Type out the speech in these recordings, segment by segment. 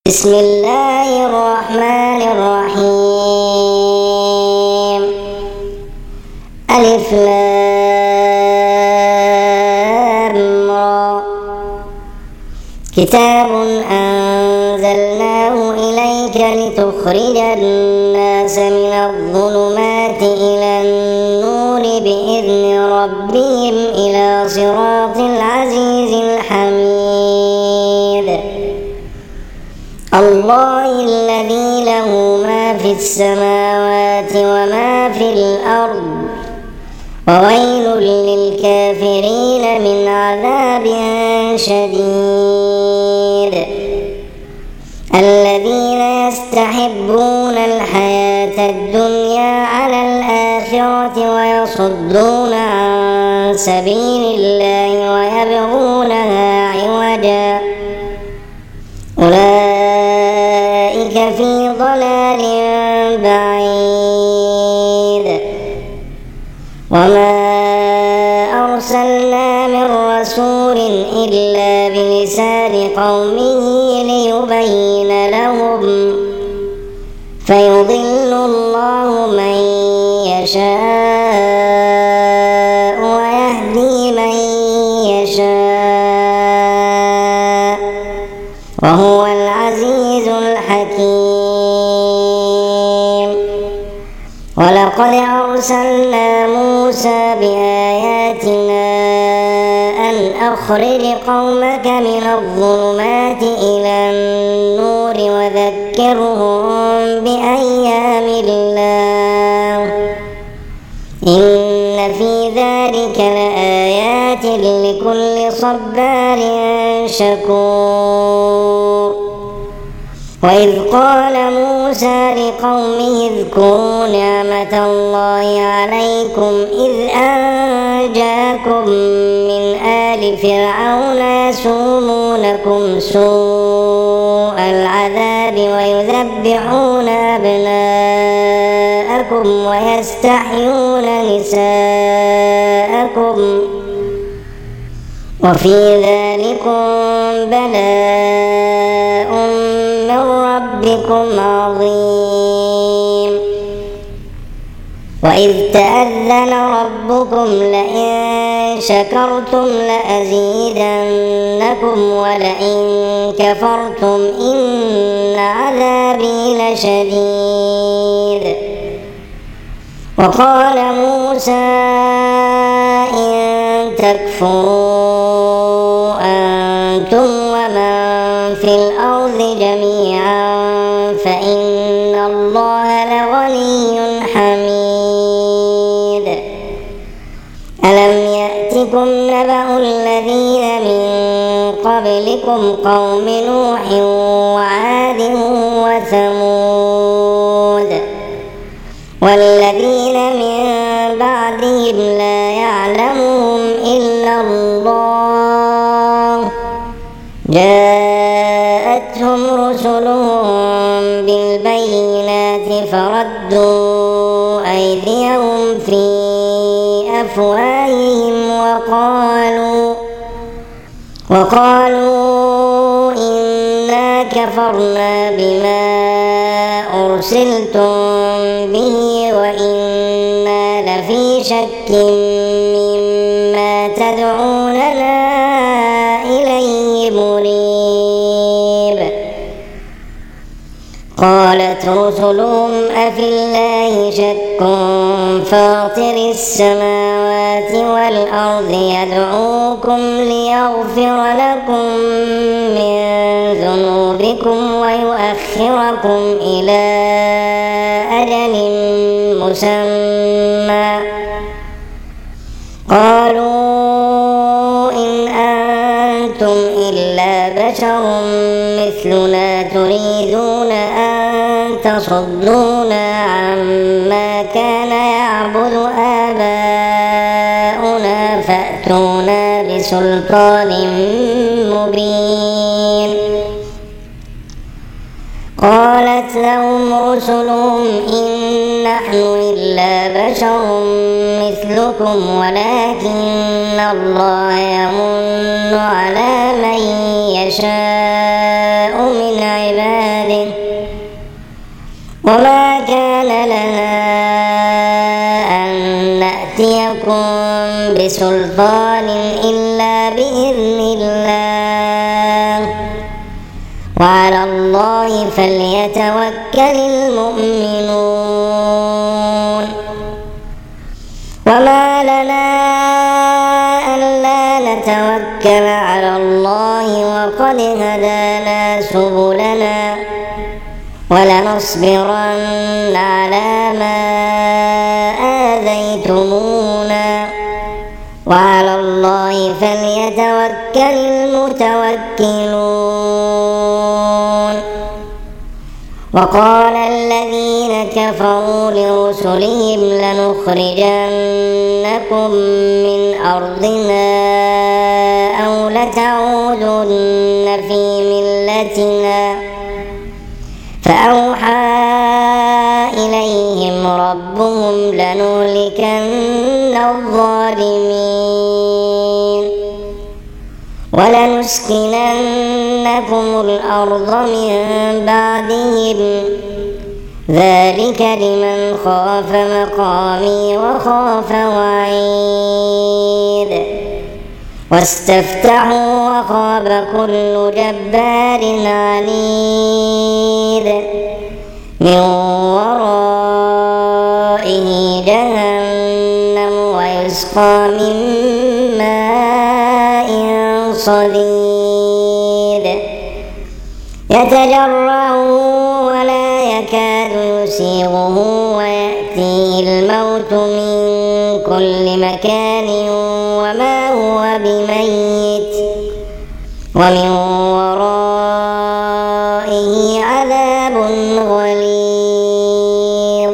بسم الله الرحمن الرحيم. ألف لام را. كتاب أنزلناه إليك لتخرج الناس من الظلمات إلى النور بإذن ربهم إلى صراط العزيز الحميد. الله الذي له ما في السماوات وما في الأرض، وويل للكافرين من عذاب شديد. الذين يستحبون الحياة الدنيا على الآخرة ويصدون عن سبيل الله ويبغونها عوجا، أولئك في ضلال بعيد. وما أرسلنا من رسول إلا بلسان قومه ليبين لهم، فيضل الله من يشاء ويهدي من يشاء، وهو العزيز الحكيم. ولقد أرسلنا موسى بآياتنا أن أخرج قومك من الظلمات إلى النور وذكرهم بأيام الله، إن في ذلك لآيات لكل صبار شكور. وإذ قال موسى لقومه اذكروا نعمة الله عليكم إذ أنجاكم من آل فرعون يسومونكم سوء العذاب ويذبحون أبناءكم ويستحيون نساءكم، وفي ذلكم بلاء من ربكم عظيم. وإذ تأذن ربكم لئن شكرتم لأزيدنكم ولئن كفرتم إن عذابي لشديد. وقال موسى إن تكفروا أنتم ومن في الأرض جميعا فإن الله لغني حميد. ألم يأتكم نبأ الذين من قبلكم قوم نوح وعاد وثمود والذين من بعدهم لا يعلمهم إلا الله، جاءتهم رسلهم بالبينات فردوا أيديهم في أفواههم وقالوا إنا كفرنا بما أرسلتم به وإنا لفي شك مما تدعوننا إليه مريب. قالت رسلهم أفي الله شك فاطر السماوات والأرض يدعوكم ليغفر لكم من ذنوبكم ويؤخركم إلى أجل مسمى، قالوا إن أنتم إلا بشر مثلنا تريدون أن تصدونا عما كان يعبد آباؤنا فأتونا بسلطان مبين. قالت لهم رسلهم إن نحن إلا بشر مثلكم ولكن الله يمن على من يشاء من عباده عباده وما كان لنا أن نأتيكم بسلطان إلا بإذن الله وعلى الله فليتوكل المؤمنون وما لنا ألا نتوكل على الله وقد هدانا سبلنا ولنصبرن على ما آذيتمونا وعلى الله فليتوكل المتوكلون وقال الذين كفروا لرسلهم لنخرجنكم من أرضنا أو لتعودن في ملتنا فأوحى إليهم ربهم لنهلكن الظالمين ولنسكننكم الأرض من بعدهم ذلك لمن خاف مقامي وخاف وعيد واستفتحوا وخاب كل جبار عنيد من ورائه جهنم ويسقى من ماء صديد يتجرعه ولا يكاد يسيغه ويأتيه الموت من كل مكان وما هو بميت ومن ورائه عذاب غليظ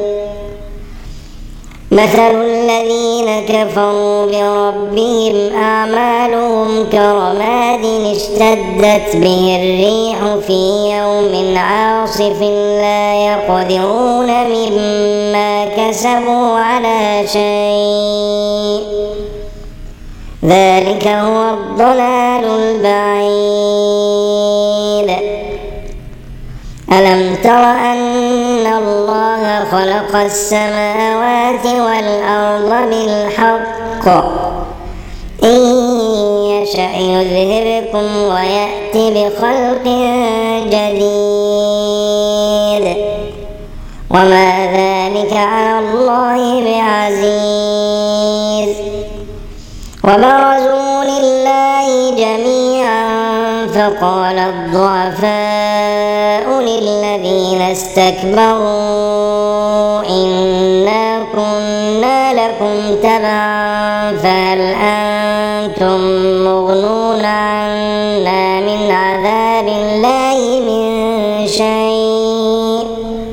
مثل الذين كفروا بربهم أعمالهم كرماد اشتدت به الريح في يوم عاصف لا يقدرون مما كسبوا على شيء ذلك هو الضلال البعيد ألم تر أن الله خلق السماوات والأرض بالحق إن يشأ يذهبكم ويأتي بخلق جديد وما ذلك على الله بعزيز وبرزوا لله جميعا فقال الضعفاء للذين استكبروا إنا كنا لكم تبعا فهل أنتم مغنون عنا من عذاب الله من شيء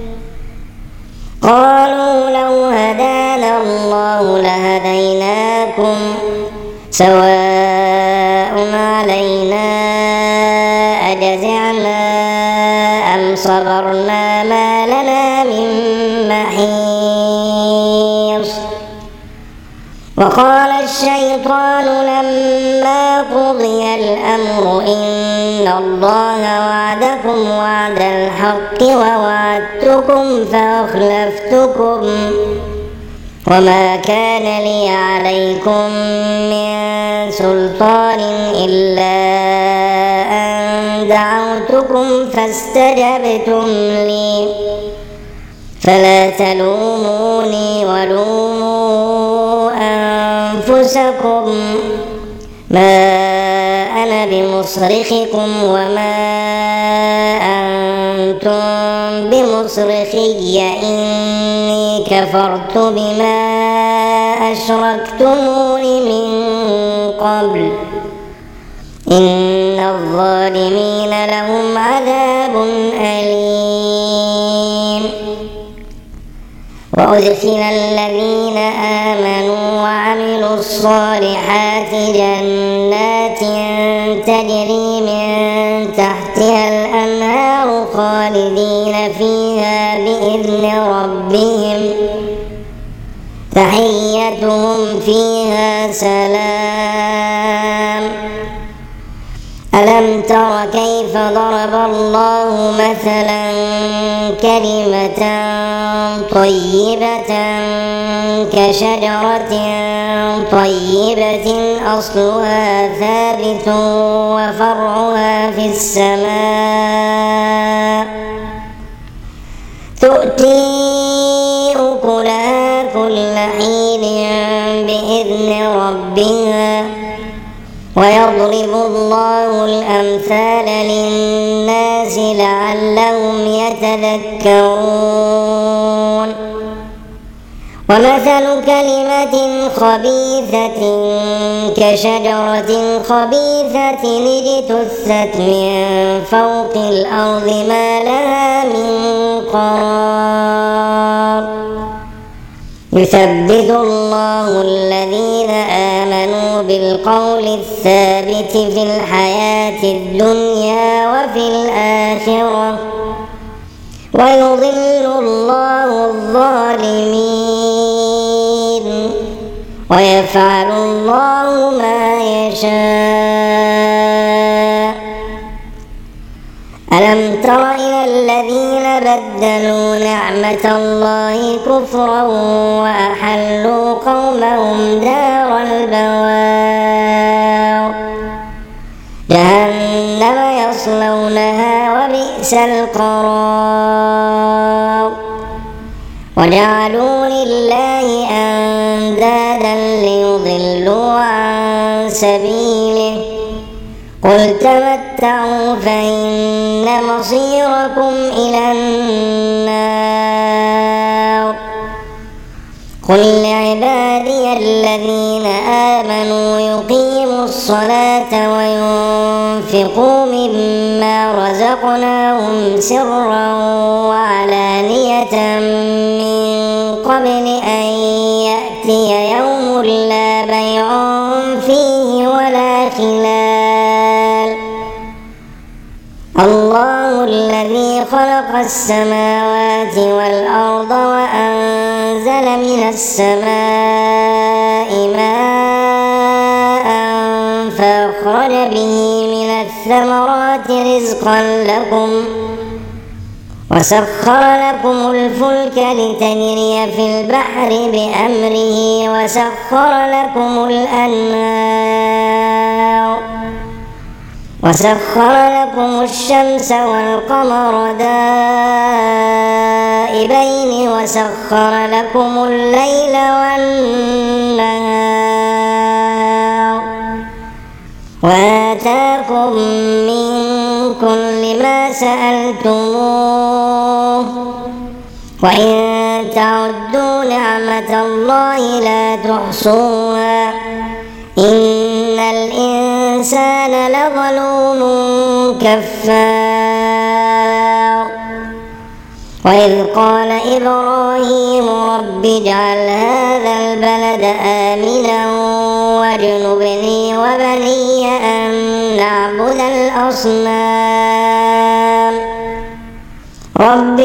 قالوا لو هدانا الله لهديناكم سواء علينا أجزعنا أم صبرنا ما لنا من محيص وقال الشيطان لما قضي الأمر إن الله وعدكم وعد الحق ووعدتكم فأخلفتكم وما كان لي عليكم من سلطان إلا أن دعوتكم فاستجبتم لي فلا تلوموني ولوموا أنفسكم ما أنا بمصرخكم وما أنتم بمصرخي إني كفرت بما أشركتمون من قبل إن الظالمين لهم عذاب أليم وأدخل الذين آمنوا وعملوا الصالحات جنات تجري من تحتها الأنهار خالدين فيها بإذن ربهم تحيتهم فيها سلام ألم تر كيف ضرب الله مثلا كلمة طيبة كشجرة طيبة أصلها ثابت وفرعها في السماء تؤتي أكلها كل حين بإذن ربها ويضرب الله الأمثال للناس لعلهم يتذكرون ومثل كلمة خبيثة كشجرة خبيثة اجتثت من فوق الأرض ما لها من قرار يثبت الله الذين آمنوا بالقول الثابت في الحياة الدنيا وفي الآخرة ويضل الله الظالمين ويفعل الله ما يشاء ألم تر إلى الذين بدلوا نعمة الله كفرا وأحلوا قومهم دار البوار جهنم يصلونها وبئس القرار وجعلوا لله أندادا ليضلوا عن سبيله قل تمتعوا فإن مصيركم إلى النار قل لعبادي الذين آمنوا يقيموا الصلاة وينفقوا مما رزقناهم سرا وعلانية من قبل أن يأتي يوم لا بيع فيه ولا خلال الله الذي خلق السماوات والأرض وأنزل من السماء ماء فأخرج به من الثمرات رزقا لكم وسخر لكم الفلك لتجري في البحر بأمره وسخر لكم الشمس والقمر دائبين وسخر لكم الليل والنهار وآتاكم من كل ما سألتموه وإن تعدوا نعمة الله لا تحصوها إن الإنسان لظلوم كفار وإذ قال إبراهيم رب اجعل هذا البلد آمنا واجنبني وبني أن نعبد الأصنام رب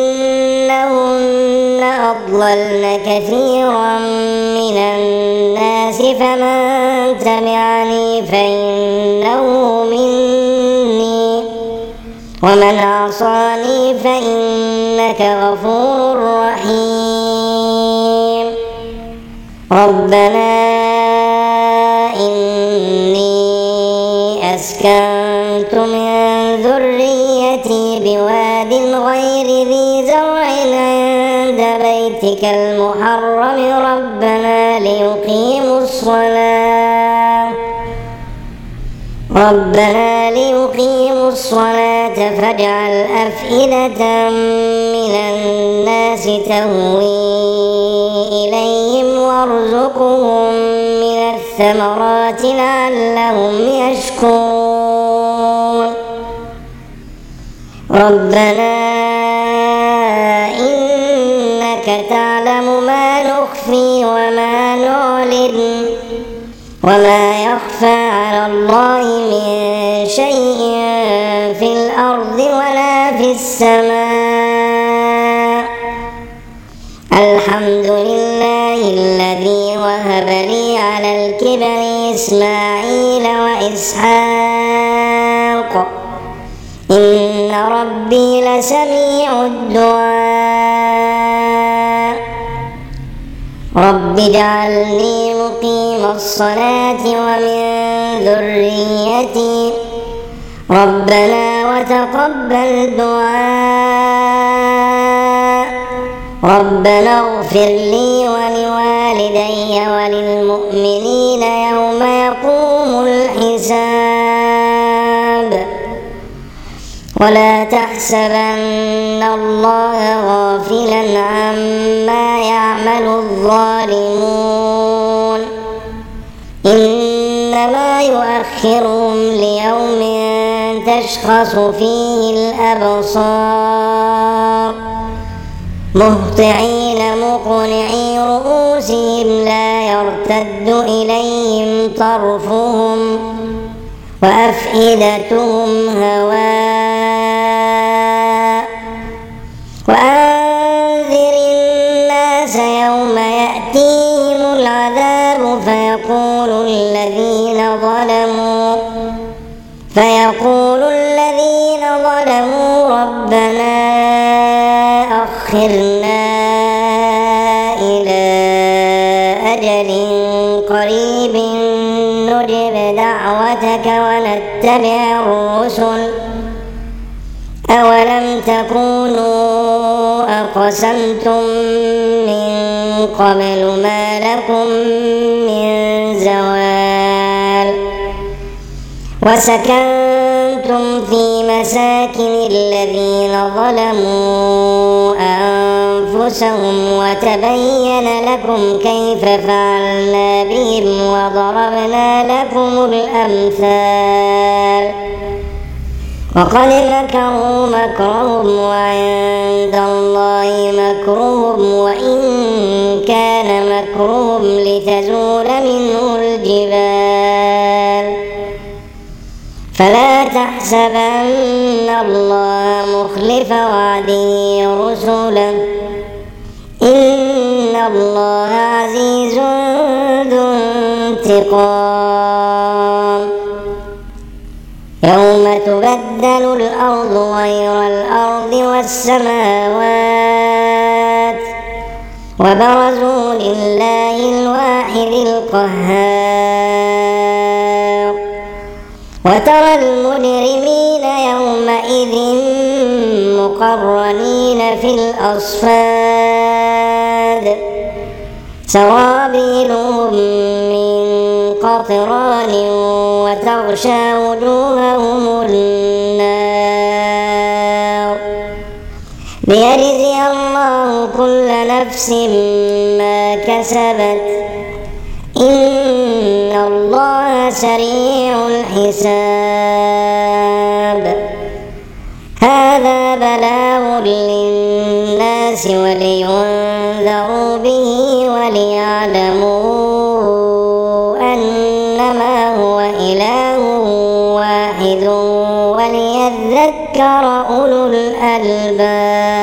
إنهن أضللن كثيرا من الناس فمن تبعني فإنه مني ومن عصاني فإنك غفور رحيم ربنا إني أسكنت من ذريتي بواد غير ذي زرع عند بيتك المحرم ربنا ليقيموا الصلاة فاجعل أفئدة من الناس تهوي إليهم وارزقهم من الثمرات لعلهم يشكرون ربنا إنك تعلم ما نخفي وما نعلن وما يخفى على الله من شيء في الأرض ولا في السماء الحمد لله الذي وهب لي على الكبر إسماعيل وإسحاق ربي لسميع الدعاء رب اجعلني مقيم الصلاة ومن ذريتي ربنا وتقبل دعاء ربنا اغفر لي ولوالدي وللمؤمنين يوم يقوم الحساب ولا تحسبن الله غافلا عما يعمل الظالمون إنما يؤخرهم ليوم تشخص فيه الأبصار مهطعين مقنعي رؤوسهم لا يرتد إليهم طرفهم وأفئدتهم هواء وأنذر الناس يوم يأتيهم العذاب فيقول الذين ظلموا ربنا أخرنا إلى أجل قريب نجب دعوتك ونتبع الرسل أولم تكونوا أقسمتم من قبل ما لكم من زوال وسكنتم في مساكن الذين ظلموا أنفسهم وتبين لكم كيف فعلنا بهم وضربنا لكم الأمثال وقد مكروا مكرهم وعند الله مكرهم وإن كان مكرهم لتزول منه الجبال فلا تحسبن الله مخلف وعده رسله إن الله عزيز ذو انتقام يوم تبدل الأرض غير الأرض والسماوات وبرزوا لله الواحد القهار وترى المجرمين يومئذ مقرنين في الأصفاد سرابيلهم من قطران وتغشى وجوههم النار ليجزي الله كل نفس ما كسبت إن الله سريع الحساب هذا بلاغ للناس ولينذروا به وليعلموا أنما هو إله واحد وليذكر أولو الألباب.